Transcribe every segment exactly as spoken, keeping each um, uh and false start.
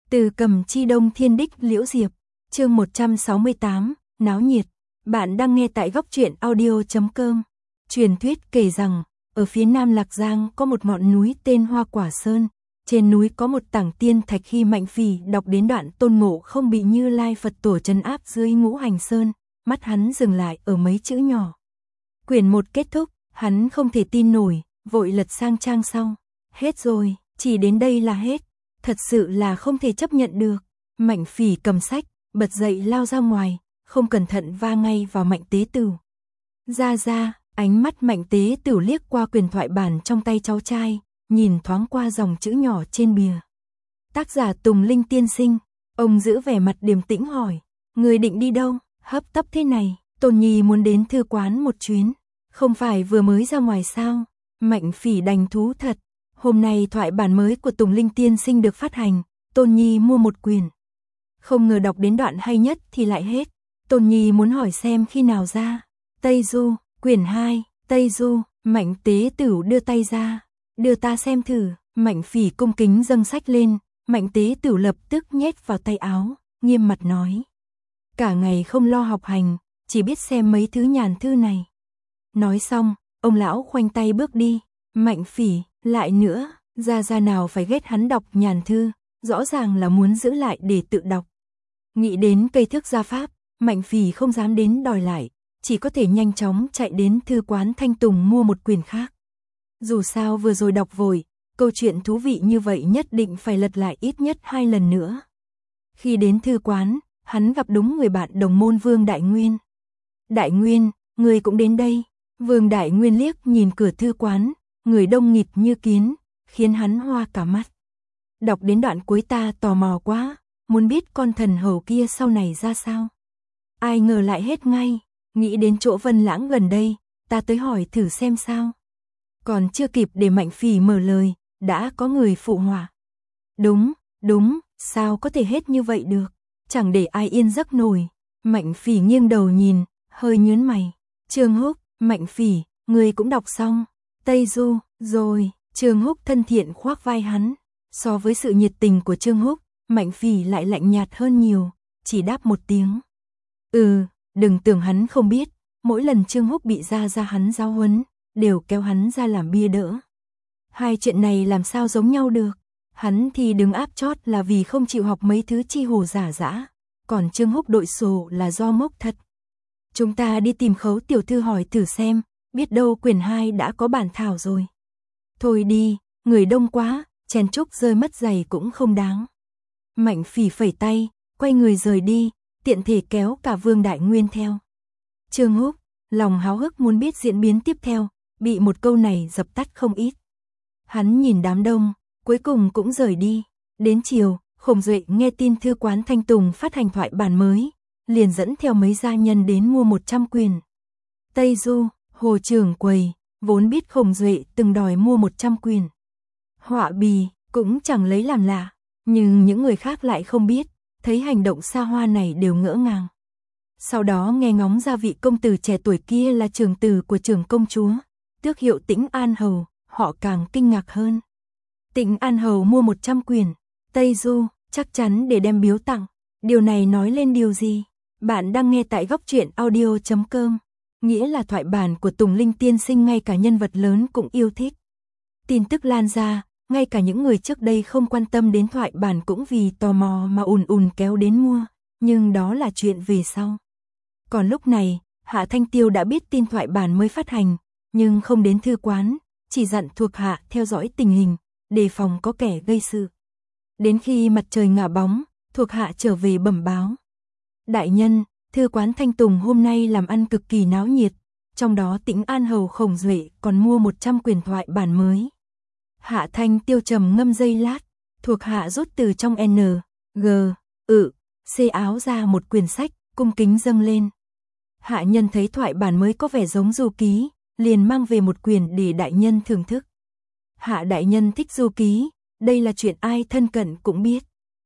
Từ Cầm Chi Đông Thiên Đích Liễu Diệp, chương một trăm sáu mươi tám, náo nhiệt. Bạn đang nghe tại góc truyện audio chấm com. Truyền thuyết kể rằng, ở phía nam Lạc Giang có một ngọn núi tên Hoa Quả Sơn. Trên núi có một tảng tiên thạch. Khi Mạnh Phỉ đọc đến đoạn Tôn Ngộ Không bị Như Lai Phật Tổ trấn áp dưới Ngũ Hành Sơn, mắt hắn dừng lại ở mấy chữ nhỏ. Quyển một kết thúc, hắn không thể tin nổi, vội lật sang trang sau. Hết rồi, chỉ đến đây là hết. Thật sự là không thể chấp nhận được. Mạnh Phỉ cầm sách, bật dậy lao ra ngoài, không cẩn thận va ngay vào Mạnh Tế Tửu. Ra ra, ánh mắt Mạnh Tế Tửu liếc qua quyền thoại bản trong tay cháu trai, nhìn thoáng qua dòng chữ nhỏ trên bìa. Tác giả Tùng Linh tiên sinh. Ông giữ vẻ mặt điềm tĩnh hỏi, người định đi đâu, hấp tấp thế này? Tôn Nhi muốn đến thư quán một chuyến. Không phải vừa mới ra ngoài sao? Mạnh Phỉ đành thú thật. Hôm nay thoại bản mới của Tùng Linh tiên sinh được phát hành, Tôn Nhi mua một quyển. Không ngờ đọc đến đoạn hay nhất thì lại hết. Tôn Nhi muốn hỏi xem khi nào ra. Tây Du, quyển hai, Tây Du. Mạnh Tế Tửu đưa tay ra, đưa ta xem thử. Mạnh Phỉ cung kính dâng sách lên, Mạnh Tế Tửu lập tức nhét vào tay áo, nghiêm mặt nói. Cả ngày không lo học hành, chỉ biết xem mấy thứ nhàn thư này. Nói xong, ông lão khoanh tay bước đi. Mạnh Phỉ, lại nữa, gia gia nào phải ghét hắn đọc nhàn thư, rõ ràng là muốn giữ lại để tự đọc. Nghĩ đến cây thước gia pháp, Mạnh Phỉ không dám đến đòi lại, chỉ có thể nhanh chóng chạy đến thư quán Thanh Tùng mua một quyển khác. Dù sao vừa rồi đọc vội, câu chuyện thú vị như vậy nhất định phải lật lại ít nhất hai lần nữa. Khi đến thư quán, hắn gặp đúng người bạn đồng môn Vương Đại Nguyên. Đại Nguyên, người cũng đến đây. Vương Đại Nguyên liếc nhìn cửa thư quán, người đông nghịt như kiến, khiến hắn hoa cả mắt. Đọc đến đoạn cuối ta tò mò quá, muốn biết con thần hầu kia sau này ra sao. Ai ngờ lại hết ngay, nghĩ đến chỗ Vân Lãng gần đây, ta tới hỏi thử xem sao. Còn chưa kịp để Mạnh Phỉ mở lời, đã có người phụ họa. Đúng, đúng, sao có thể hết như vậy được, chẳng để ai yên giấc nổi. Mạnh Phỉ nghiêng đầu nhìn, hơi nhướng mày. Trương Húc, Mạnh Phỉ, người cũng đọc xong Tây Du rồi? Trương Húc thân thiện khoác vai hắn. So với sự nhiệt tình của Trương Húc, Mạnh Phỉ lại lạnh nhạt hơn nhiều, chỉ đáp một tiếng. Ừ, đừng tưởng hắn không biết, mỗi lần Trương Húc bị gia gia hắn giáo huấn, đều kéo hắn ra làm bia đỡ. Hai chuyện này làm sao giống nhau được? Hắn thì đứng áp chót là vì không chịu học mấy thứ chi hồ giả dã, còn Trương Húc đội sổ là do mốc thật. Chúng ta đi tìm Khấu tiểu thư hỏi thử xem, biết đâu quyển hai đã có bản thảo rồi. Thôi đi, người đông quá, chen chúc rơi mất giày cũng không đáng. Mạnh Phỉ phẩy tay, quay người rời đi, tiện thể kéo cả Vương Đại Nguyên theo. Trương Húc, lòng háo hức muốn biết diễn biến tiếp theo, bị một câu này dập tắt không ít. Hắn nhìn đám đông, cuối cùng cũng rời đi. Đến chiều, Khổng Duệ nghe tin thư quán Thanh Tùng phát hành thoại bản mới, liền dẫn theo mấy gia nhân đến mua một trăm quyển. Tây Du, Hồ trưởng quầy, vốn biết Khổng Duệ từng đòi mua một trăm quyển. Họa bì, cũng chẳng lấy làm lạ, nhưng những người khác lại không biết, thấy hành động xa hoa này đều ngỡ ngàng. Sau đó nghe ngóng ra vị công tử trẻ tuổi kia là trưởng tử của trưởng công chúa, tước hiệu Tĩnh An Hầu, họ càng kinh ngạc hơn. Tĩnh An Hầu mua một trăm quyển, Tây Du, chắc chắn để đem biếu tặng. Điều này nói lên điều gì? Bạn đang nghe tại góc truyện audio chấm com. Nghĩa là thoại bản của Tùng Linh tiên sinh ngay cả nhân vật lớn cũng yêu thích. Tin tức lan ra, ngay cả những người trước đây không quan tâm đến thoại bản cũng vì tò mò mà ùn ùn kéo đến mua, nhưng đó là chuyện về sau. Còn lúc này, Hạ Thanh Tiêu đã biết tin thoại bản mới phát hành, nhưng không đến thư quán, chỉ dặn thuộc hạ theo dõi tình hình, đề phòng có kẻ gây sự. Đến khi mặt trời ngả bóng, thuộc hạ trở về bẩm báo. Đại nhân, thư quán Thanh Tùng hôm nay làm ăn cực kỳ náo nhiệt, trong đó Tĩnh An Hầu Khổng Duệ còn mua một trăm quyển thoại bản mới. Hạ Thanh Tiêu trầm ngâm giây lát, thuộc hạ rút từ trong N, G, ự, C áo ra một quyển sách, cung kính dâng lên. Hạ nhân thấy thoại bản mới có vẻ giống du ký, liền mang về một quyển để đại nhân thưởng thức. Hạ đại nhân thích du ký, đây là chuyện ai thân cận cũng biết.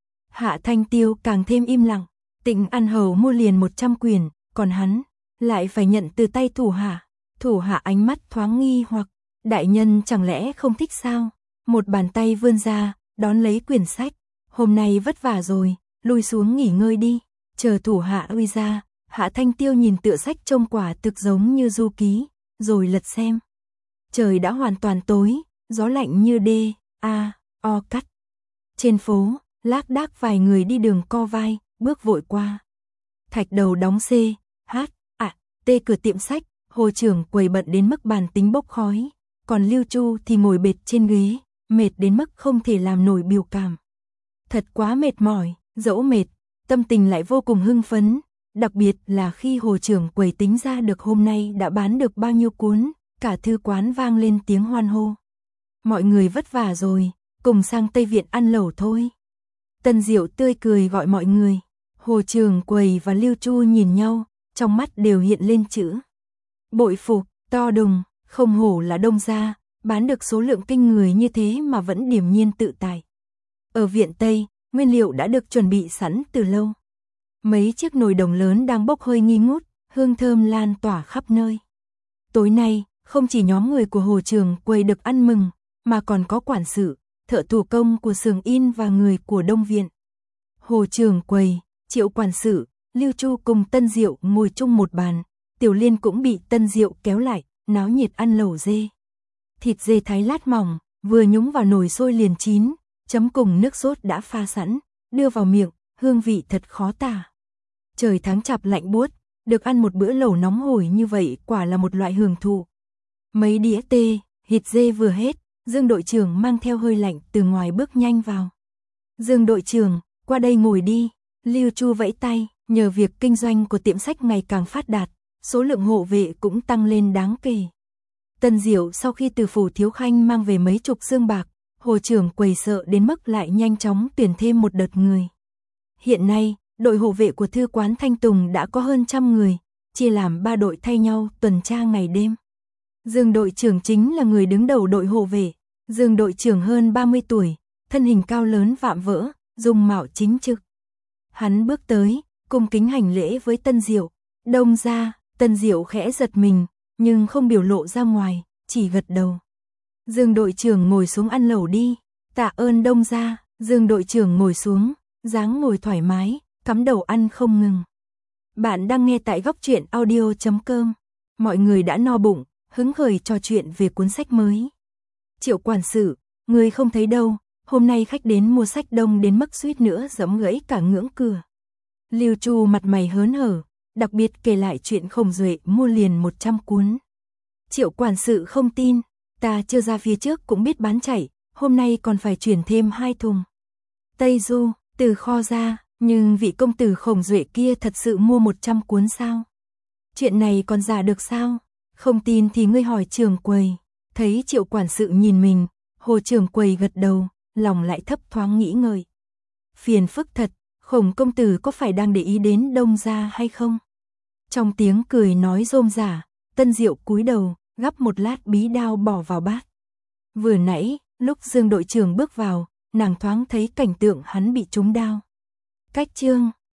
Hạ Thanh Tiêu càng thêm im lặng. Tĩnh An Hầu mua liền một trăm quyển, còn hắn lại phải nhận từ tay thủ hạ. Thủ hạ ánh mắt thoáng nghi hoặc, đại nhân chẳng lẽ không thích sao? Một bàn tay vươn ra, đón lấy quyển sách, Hôm nay vất vả rồi, lui xuống nghỉ ngơi đi, chờ thủ hạ uy ra. Hạ Thanh Tiêu nhìn tựa sách trông quả thực giống như du ký, rồi lật xem. Trời đã hoàn toàn tối, gió lạnh như đê, a, o cắt. Trên phố, lác đác vài người đi đường co vai, bước vội qua. Thạch Đầu đóng C, H, A, T cửa tiệm sách, Hồ trưởng quầy bận đến mức bàn tính bốc khói, còn Lưu Chu thì ngồi bệt trên ghế, mệt đến mức không thể làm nổi biểu cảm. Thật quá mệt mỏi, dẫu mệt, tâm tình lại vô cùng hưng phấn, đặc biệt là khi Hồ trưởng quầy tính ra được hôm nay đã bán được bao nhiêu cuốn, cả thư quán vang lên tiếng hoan hô. Mọi người vất vả rồi, cùng sang Tây Viện ăn lẩu thôi. Tân Diệu tươi cười gọi mọi người. Hồ trưởng quầy và Lưu Chu nhìn nhau, trong mắt đều hiện lên chữ bội phục, to đùng, không hổ là Đông gia, bán được số lượng kinh người như thế mà vẫn điềm nhiên tự tại. Ở viện Tây, nguyên liệu đã được chuẩn bị sẵn từ lâu. Mấy chiếc nồi đồng lớn đang bốc hơi nghi ngút, hương thơm lan tỏa khắp nơi. Tối nay, không chỉ nhóm người của Hồ trưởng quầy được ăn mừng, mà còn có quản sự, thợ thủ công của xưởng in và người của Đông Viện. Hồ trưởng quầy, Triệu quản sự, Lưu Chu cùng Tân Diệu ngồi chung một bàn, Tiểu Liên cũng bị Tân Diệu kéo lại, náo nhiệt ăn lẩu dê. Thịt dê thái lát mỏng, vừa nhúng vào nồi sôi liền chín, chấm cùng nước sốt đã pha sẵn, đưa vào miệng, hương vị thật khó tả. Trời tháng chạp lạnh buốt, được ăn một bữa lẩu nóng hổi như vậy quả là một loại hưởng thụ. Mấy đĩa tê, thịt dê vừa hết, Dương đội trưởng mang theo hơi lạnh từ ngoài bước nhanh vào. Dương đội trưởng, qua đây ngồi đi. Lưu Chu vẫy tay, nhờ việc kinh doanh của tiệm sách ngày càng phát đạt, số lượng hộ vệ cũng tăng lên đáng kể. Tân Diệu sau khi từ phủ Thiếu Khanh mang về mấy chục xương bạc, Hồ trưởng quầy sợ đến mức lại nhanh chóng tuyển thêm một đợt người. Hiện nay, đội hộ vệ của thư quán Thanh Tùng đã có hơn trăm người, chia làm ba đội thay nhau tuần tra ngày đêm. Dương đội trưởng chính là người đứng đầu đội hộ vệ. Dương đội trưởng hơn ba mươi tuổi, thân hình cao lớn vạm vỡ, dung mạo chính trực. Hắn bước tới, cung kính hành lễ với Tân Diệu. Đông gia, Tân Diệu khẽ giật mình, nhưng không biểu lộ ra ngoài, chỉ gật đầu. Dương đội trưởng ngồi xuống ăn lẩu đi. Tạ ơn Đông gia. Dương đội trưởng ngồi xuống, dáng ngồi thoải mái, cắm đầu ăn không ngừng. Bạn đang nghe tại góc truyện audio chấm com. Mọi người đã no bụng, hứng khởi trò chuyện về cuốn sách mới. Triệu quản sự, người không thấy đâu, hôm nay khách đến mua sách đông đến mức suýt nữa giẫm gãy cả ngưỡng cửa. Lưu Chu mặt mày hớn hở, đặc biệt kể lại chuyện Khổng Duệ mua liền một trăm cuốn. Triệu quản sự không tin, ta chưa ra phía trước cũng biết bán chạy, hôm nay còn phải chuyển thêm hai thùng. Tây Du, từ kho ra, nhưng vị công tử Khổng Duệ kia thật sự mua một trăm cuốn sao? Chuyện này còn giả được sao? Không tin thì ngươi hỏi trưởng quầy. Thấy Triệu quản sự nhìn mình, Hồ trưởng quầy gật đầu, lòng lại thấp thoáng nghĩ ngợi. Phiền phức thật, Khổng công tử có phải đang để ý đến Đông gia hay không? Trong tiếng cười nói rôm rả, Tân Diệu cúi đầu, gắp một lát bí đao bỏ vào bát. Vừa nãy, lúc Dương đội trưởng bước vào, nàng thoáng thấy cảnh tượng hắn bị trúng đao. Cách chương